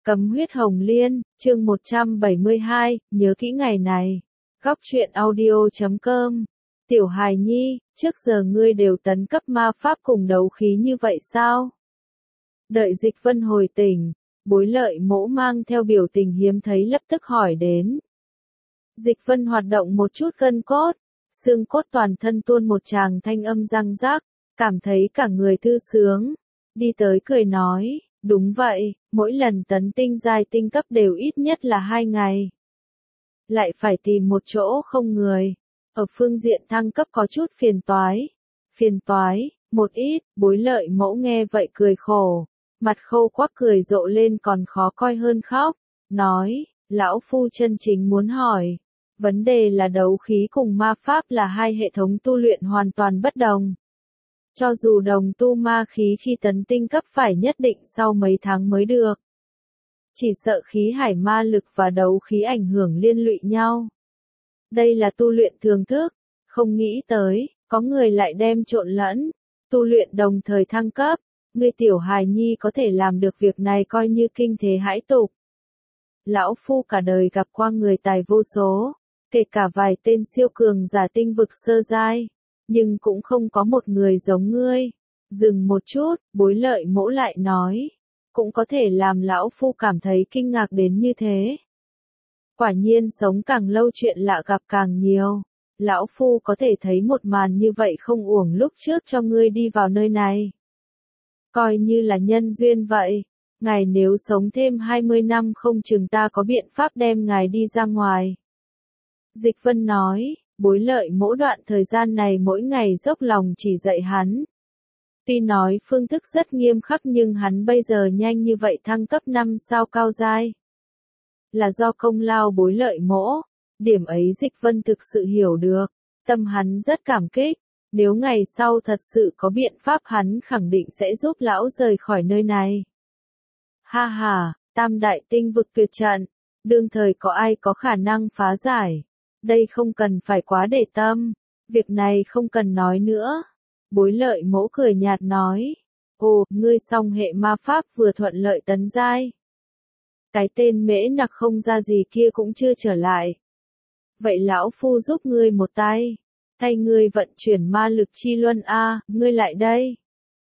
Cấm huyết hồng liên, chương 172, nhớ kỹ ngày này. Góc truyện audio.com. Tiểu hài nhi, trước giờ ngươi đều tấn cấp ma pháp cùng đấu khí như vậy sao? Đợi Dịch Vân hồi tỉnh, Bối Lợi Mỗ mang theo biểu tình hiếm thấy lập tức hỏi đến. Dịch Vân hoạt động một chút gân cốt, xương cốt toàn thân tuôn một tràng thanh âm răng rắc, cảm thấy cả người thư sướng. Đi tới cười nói, đúng vậy, mỗi lần tấn tinh giai tinh cấp đều ít nhất là 2 ngày. Lại phải tìm một chỗ không người. Ở phương diện thăng cấp có chút phiền toái. Phiền toái, một ít, Bối Lợi Mẫu nghe vậy cười khổ. Mặt khô quắc cười rộ lên còn khó coi hơn khóc. Nói, lão phu chân chính muốn hỏi. Vấn đề là đấu khí cùng ma pháp là hai hệ thống tu luyện hoàn toàn bất đồng. Cho dù đồng tu ma khí khi tấn tinh cấp phải nhất định sau mấy tháng mới được. Chỉ sợ khí hải ma lực và đấu khí ảnh hưởng liên lụy nhau. Đây là tu luyện thường thức, không nghĩ tới, có người lại đem trộn lẫn, tu luyện đồng thời thăng cấp. Ngươi tiểu hài nhi có thể làm được việc này coi như kinh thế hãi tục. Lão phu cả đời gặp qua người tài vô số, kể cả vài tên siêu cường giả tinh vực sơ giai. Nhưng cũng không có một người giống ngươi. Dừng một chút, Bối Lợi Mỗ lại nói. Cũng có thể làm lão phu cảm thấy kinh ngạc đến như thế. Quả nhiên sống càng lâu chuyện lạ gặp càng nhiều. Lão phu có thể thấy một màn như vậy không uổng lúc trước cho ngươi đi vào nơi này. Coi như là nhân duyên vậy. Ngài nếu sống thêm 20 năm không chừng ta có biện pháp đem ngài đi ra ngoài. Dịch Vân nói. Bối Lợi Mỗ đoạn thời gian này mỗi ngày dốc lòng chỉ dạy hắn. Tuy nói phương thức rất nghiêm khắc nhưng hắn bây giờ nhanh như vậy thăng cấp 5 sao cao giai. Là do công lao Bối Lợi Mỗ. Điểm ấy Dịch Vân thực sự hiểu được. Tâm hắn rất cảm kích. Nếu ngày sau thật sự có biện pháp hắn khẳng định sẽ giúp lão rời khỏi nơi này. Ha ha, tam đại tinh vực tuyệt trận. Đương thời có ai có khả năng phá giải. Đây không cần phải quá để tâm, việc này không cần nói nữa. Bối Lợi Mỗ cười nhạt nói, ồ, ngươi song hệ ma pháp vừa thuận lợi tấn giai. Cái tên Mễ Nặc không ra gì kia cũng chưa trở lại. Vậy lão phu giúp ngươi một tay, thay ngươi vận chuyển ma lực chi luân a, ngươi lại đây.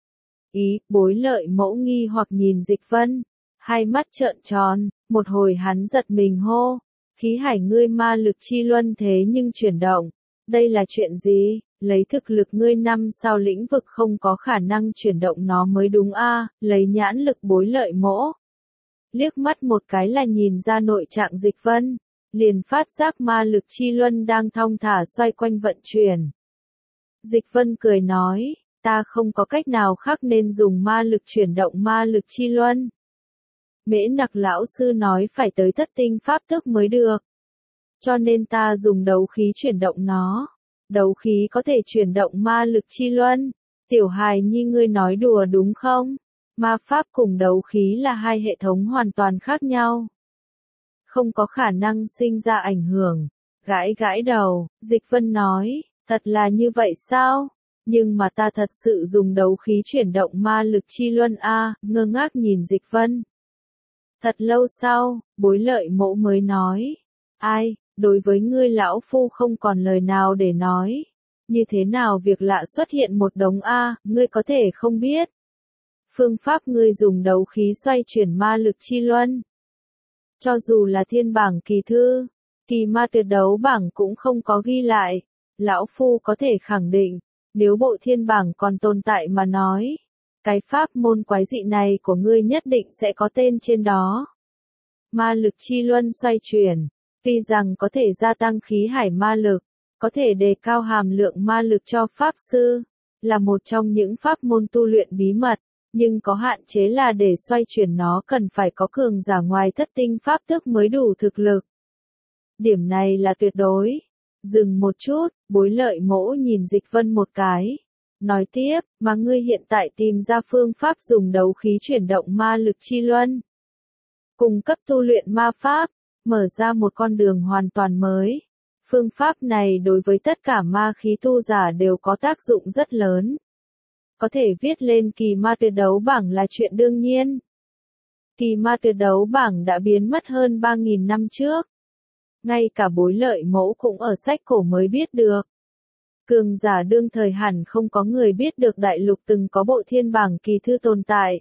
Ý, Bối Lợi Mỗ nghi hoặc nhìn Dịch Vân, hai mắt trợn tròn, một hồi hắn giật mình hô. Khí hải ngươi ma lực chi luân thế nhưng chuyển động. Đây là chuyện gì? Lấy thực lực ngươi 5 sao lĩnh vực không có khả năng chuyển động nó mới đúng a. Lấy nhãn lực Bối Lợi Mỗ. Liếc mắt một cái là nhìn ra nội trạng Dịch Vân. Liền phát giác ma lực chi luân đang thong thả xoay quanh vận chuyển. Dịch Vân cười nói, ta không có cách nào khác nên dùng ma lực chuyển động ma lực chi luân. Mễ Nặc lão sư nói phải tới thất tinh pháp tước mới được. Cho nên ta dùng đấu khí chuyển động nó. Đấu khí có thể chuyển động ma lực chi luân. Tiểu hài nhi ngươi nói đùa đúng không? Ma pháp cùng đấu khí là hai hệ thống hoàn toàn khác nhau. Không có khả năng sinh ra ảnh hưởng. Gãi gãi đầu, Dịch Vân nói, thật là như vậy sao? Nhưng mà ta thật sự dùng đấu khí chuyển động ma lực chi luân a, ngơ ngác nhìn Dịch Vân. Thật lâu sau, Bối Lợi Mỗ mới nói, ai, đối với ngươi lão phu không còn lời nào để nói. Như thế nào việc lạ xuất hiện một đống a, ngươi có thể không biết. Phương pháp ngươi dùng đấu khí xoay chuyển ma lực chi luân. Cho dù là thiên bảng kỳ thư, kỳ ma tuyệt đấu bảng cũng không có ghi lại. Lão phu có thể khẳng định, nếu bộ thiên bảng còn tồn tại mà nói. Cái pháp môn quái dị này của ngươi nhất định sẽ có tên trên đó. Ma lực chi luân xoay chuyển, tuy rằng có thể gia tăng khí hải ma lực, có thể đề cao hàm lượng ma lực cho pháp sư, là một trong những pháp môn tu luyện bí mật, nhưng có hạn chế là để xoay chuyển nó cần phải có cường giả ngoài thất tinh pháp tước mới đủ thực lực. Điểm này là tuyệt đối. Dừng một chút, Bối Lợi Mỗ nhìn Dịch Vân một cái. Nói tiếp, mà ngươi hiện tại tìm ra phương pháp dùng đấu khí chuyển động ma lực chi luân. Cung cấp tu luyện ma pháp, mở ra một con đường hoàn toàn mới. Phương pháp này đối với tất cả ma khí tu giả đều có tác dụng rất lớn. Có thể viết lên kỳ ma tuyệt đấu bảng là chuyện đương nhiên. Kỳ ma tuyệt đấu bảng đã biến mất hơn 3.000 năm trước. Ngay cả Bối Lợi Mẫu cũng ở sách cổ mới biết được. Cường giả đương thời hẳn không có người biết được đại lục từng có bộ thiên bảng kỳ thư tồn tại.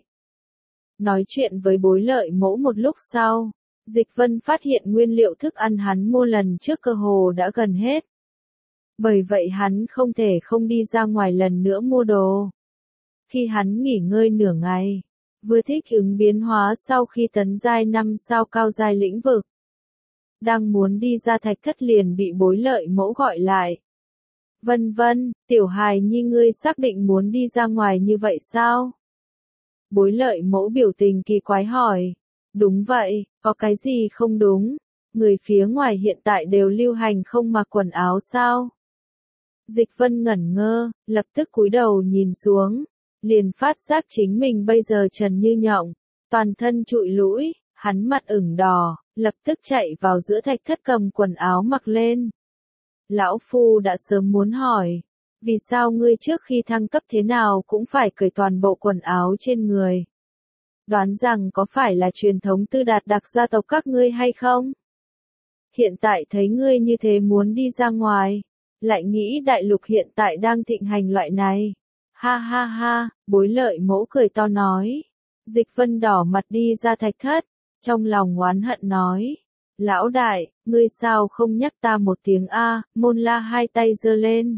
Nói chuyện với Bối Lợi Mẫu một lúc sau, Dịch Vân phát hiện nguyên liệu thức ăn hắn mua lần trước cơ hồ đã gần hết. Bởi vậy hắn không thể không đi ra ngoài lần nữa mua đồ. Khi hắn nghỉ ngơi nửa ngày, vừa thích ứng biến hóa sau khi tấn giai 5 sao cao giai lĩnh vực. Đang muốn đi ra thạch thất liền bị Bối Lợi Mẫu gọi lại. Vân vân, tiểu hài nhi ngươi xác định muốn đi ra ngoài như vậy sao? Bối Lợi Mẫu biểu tình kỳ quái hỏi. Đúng vậy, có cái gì không đúng? Người phía ngoài hiện tại đều lưu hành không mặc quần áo sao? Dịch Vân ngẩn ngơ, lập tức cúi đầu nhìn xuống. Liền phát giác chính mình bây giờ trần như nhộng, toàn thân trụi lũi, hắn mặt ửng đỏ, lập tức chạy vào giữa thạch thất cầm quần áo mặc lên. Lão Phu đã sớm muốn hỏi, vì sao ngươi trước khi thăng cấp thế nào cũng phải cởi toàn bộ quần áo trên người? Đoán rằng có phải là truyền thống tư đạt đặc gia tộc các ngươi hay không? Hiện tại thấy ngươi như thế muốn đi ra ngoài, lại nghĩ đại lục hiện tại đang thịnh hành loại này. Ha ha ha, Bối Lợi Mẫu cười to nói. Dịch Vân đỏ mặt đi ra thạch thất, trong lòng oán hận nói. Lão đại, ngươi sao không nhắc ta một tiếng a? Môn La hai tay giơ lên.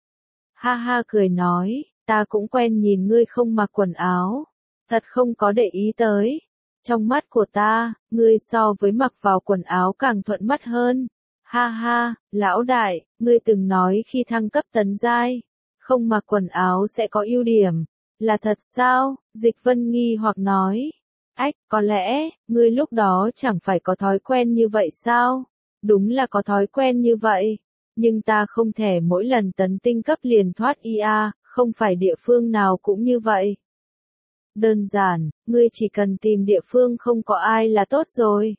Ha ha cười nói, ta cũng quen nhìn ngươi không mặc quần áo. Thật không có để ý tới. Trong mắt của ta, ngươi so với mặc vào quần áo càng thuận mắt hơn. Ha ha, lão đại, ngươi từng nói khi thăng cấp tấn giai, không mặc quần áo sẽ có ưu điểm. Là thật sao? Dịch Vân nghi hoặc nói. Ách, có lẽ, ngươi lúc đó chẳng phải có thói quen như vậy sao? Đúng là có thói quen như vậy. Nhưng ta không thể mỗi lần tấn tinh cấp liền thoát IA, không phải địa phương nào cũng như vậy. Đơn giản, ngươi chỉ cần tìm địa phương không có ai là tốt rồi.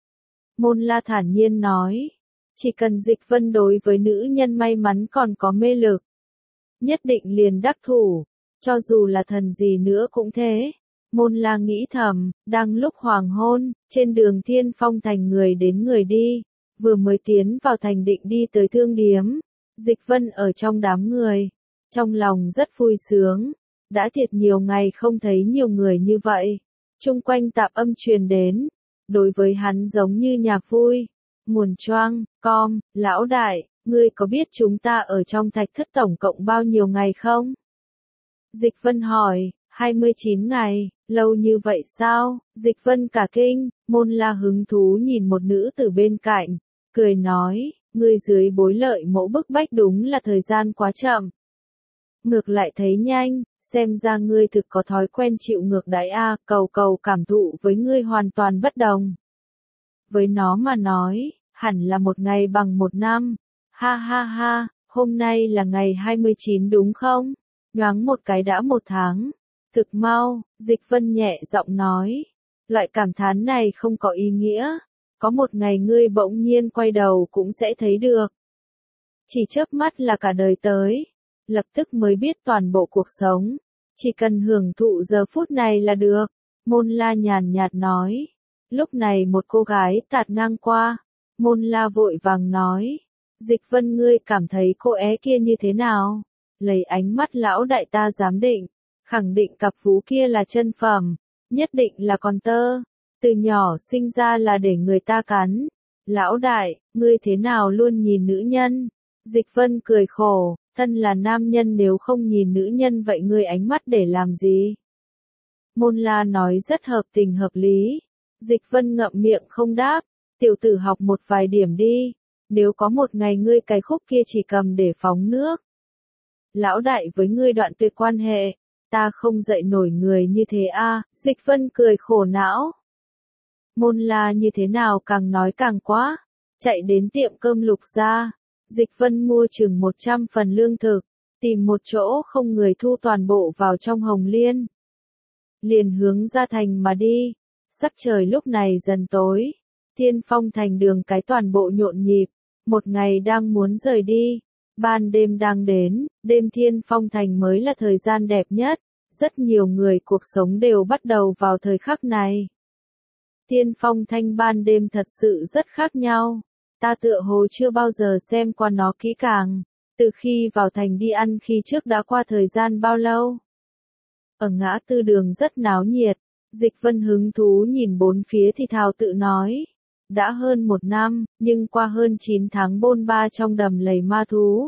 Môn La thản nhiên nói. Chỉ cần Dịch Vân đối với nữ nhân may mắn còn có mê lực, nhất định liền đắc thủ, cho dù là thần gì nữa cũng thế. Môn La nghĩ thầm, đang lúc hoàng hôn, trên đường Thiên Phong thành người đến người đi, vừa mới tiến vào thành định đi tới thương điếm. Dịch Vân ở trong đám người, trong lòng rất vui sướng, đã thiệt nhiều ngày không thấy nhiều người như vậy. Chung quanh tạp âm truyền đến, đối với hắn giống như nhạc vui. Nguồn choang, com, lão đại, ngươi có biết chúng ta ở trong thạch thất tổng cộng bao nhiêu ngày không? Dịch Vân hỏi, 29 ngày, lâu như vậy sao? Dịch Vân cả kinh, Môn La hứng thú nhìn một nữ từ bên cạnh, cười nói, ngươi dưới Bối Lợi Mẫu bức bách đúng là thời gian quá chậm. Ngược lại thấy nhanh, xem ra ngươi thực có thói quen chịu ngược đãi a, cầu cầu cảm thụ với ngươi hoàn toàn bất đồng. Với nó mà nói, hẳn là một ngày bằng một năm. Ha ha ha, hôm nay là ngày 29 đúng không? Nhoáng một cái đã một tháng. Thực mau, Dịch Vân nhẹ giọng nói. Loại cảm thán này không có ý nghĩa. Có một ngày ngươi bỗng nhiên quay đầu cũng sẽ thấy được. Chỉ chớp mắt là cả đời tới. Lập tức mới biết toàn bộ cuộc sống. Chỉ cần hưởng thụ giờ phút này là được. Môn La nhàn nhạt nói. Lúc này một cô gái tạt ngang qua. Môn La vội vàng nói. Dịch Vân ngươi cảm thấy cô é kia như thế nào? Lấy ánh mắt lão đại ta giám định. Khẳng định cặp vú kia là chân phẩm. Nhất định là con tơ. Từ nhỏ sinh ra là để người ta cắn. Lão đại, ngươi thế nào luôn nhìn nữ nhân? Dịch Vân cười khổ. Thân là nam nhân nếu không nhìn nữ nhân vậy ngươi ánh mắt để làm gì? Môn La nói rất hợp tình hợp lý. Dịch Vân ngậm miệng không đáp. Tiểu tử học một vài điểm đi. Nếu có một ngày ngươi cái khúc kia chỉ cầm để phóng nước. Lão đại với ngươi đoạn tuyệt quan hệ. Ta không dạy nổi người như thế a. Dịch Vân cười khổ não. Môn La như thế nào càng nói càng quá. Chạy đến tiệm cơm Lục gia. Dịch Vân mua chừng 100 phần lương thực. Tìm một chỗ không người thu toàn bộ vào trong Hồng Liên. Liền hướng ra thành mà đi. Sắc trời lúc này dần tối. Thiên Phong thành đường cái toàn bộ nhộn nhịp. Một ngày đang muốn rời đi. Ban đêm đang đến. Đêm Thiên Phong thành mới là thời gian đẹp nhất. Rất nhiều người cuộc sống đều bắt đầu vào thời khắc này. Tiên phong thanh ban đêm thật sự rất khác nhau. Ta tựa hồ chưa bao giờ xem qua nó kỹ càng. Từ khi vào thành đi ăn khi trước đã qua thời gian bao lâu? Ở ngã tư đường rất náo nhiệt. Dịch Vân hứng thú nhìn bốn phía thì thào tự nói. Đã hơn 1 năm, nhưng qua hơn 9 tháng bôn ba trong đầm lầy ma thú.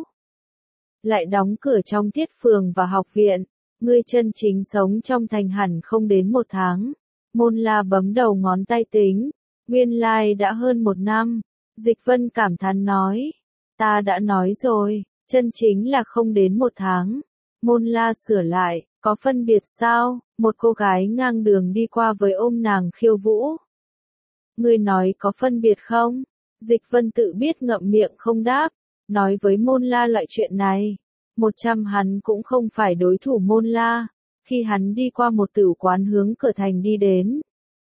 Lại đóng cửa trong Tiết Phường và học viện. Ngươi chân chính sống trong thành hẳn không đến 1 tháng. Môn La bấm đầu ngón tay tính. Nguyên lai đã hơn 1 năm. Dịch Vân cảm thán nói. Ta đã nói rồi, chân chính là không đến 1 tháng. Môn La sửa lại, có phân biệt sao? Một cô gái ngang đường đi qua với ôm nàng khiêu vũ. Ngươi nói có phân biệt không? Dịch Vân tự biết ngậm miệng không đáp. Nói với Môn La loại chuyện này. 100 hắn cũng không phải đối thủ Môn La. Khi hắn đi qua một tử quán hướng cửa thành đi đến.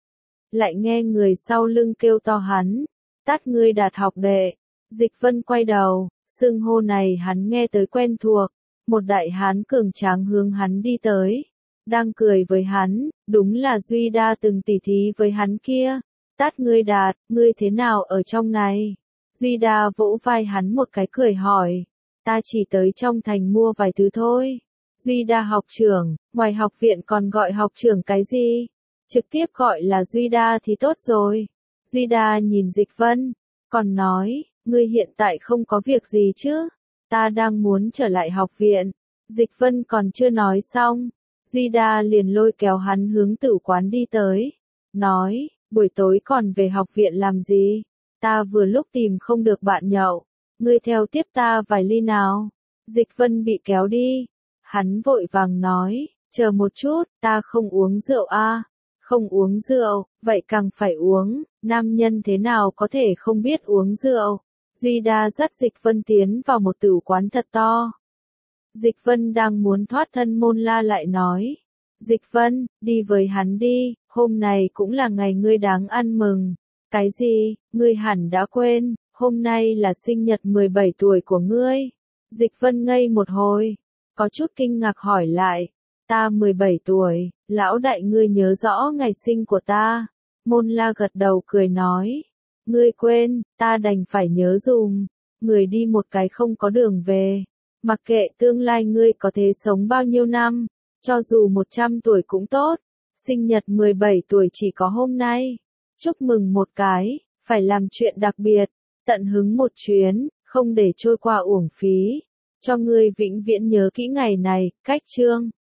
Lại nghe người sau lưng kêu to hắn. Tát ngươi Đạt học đệ. Dịch Vân quay đầu, xưng hô này hắn nghe tới quen thuộc. Một đại hán cường tráng hướng hắn đi tới. Đang cười với hắn, đúng là Duy Đa từng tỉ thí với hắn kia. Tát ngươi Đạt, ngươi thế nào ở trong này? Duy Đa vỗ vai hắn một cái cười hỏi. Ta chỉ tới trong thành mua vài thứ thôi. Duy Đa học trưởng, ngoài học viện còn gọi học trưởng cái gì? Trực tiếp gọi là Duy Đa thì tốt rồi. Duy Đa nhìn Dịch Vân, còn nói, ngươi hiện tại không có việc gì chứ? Ta đang muốn trở lại học viện. Dịch Vân còn chưa nói xong. Duy Đa liền lôi kéo hắn hướng tử quán đi tới. Nói, buổi tối còn về học viện làm gì? Ta vừa lúc tìm không được bạn nhậu. Ngươi theo tiếp ta vài ly nào? Dịch Vân bị kéo đi. Hắn vội vàng nói, chờ một chút, ta không uống rượu a. Không uống rượu, vậy càng phải uống, nam nhân thế nào có thể không biết uống rượu. Duy Đa dắt Dịch Vân tiến vào một tử quán thật to. Dịch Vân đang muốn thoát thân Môn La lại nói. Dịch Vân, đi với hắn đi, hôm này cũng là ngày ngươi đáng ăn mừng. Cái gì, ngươi hẳn đã quên, hôm nay là sinh nhật 17 tuổi của ngươi. Dịch Vân ngây một hồi, có chút kinh ngạc hỏi lại. Ta 17 tuổi, lão đại ngươi nhớ rõ ngày sinh của ta. Môn La gật đầu cười nói. Ngươi quên, ta đành phải nhớ dùm. Người đi một cái không có đường về. Mặc kệ tương lai ngươi có thể sống bao nhiêu năm, cho dù 100 tuổi cũng tốt. Sinh nhật 17 tuổi chỉ có hôm nay. Chúc mừng một cái, phải làm chuyện đặc biệt. Tận hứng một chuyến, không để trôi qua uổng phí. Cho ngươi vĩnh viễn nhớ kỹ ngày này, cách chương.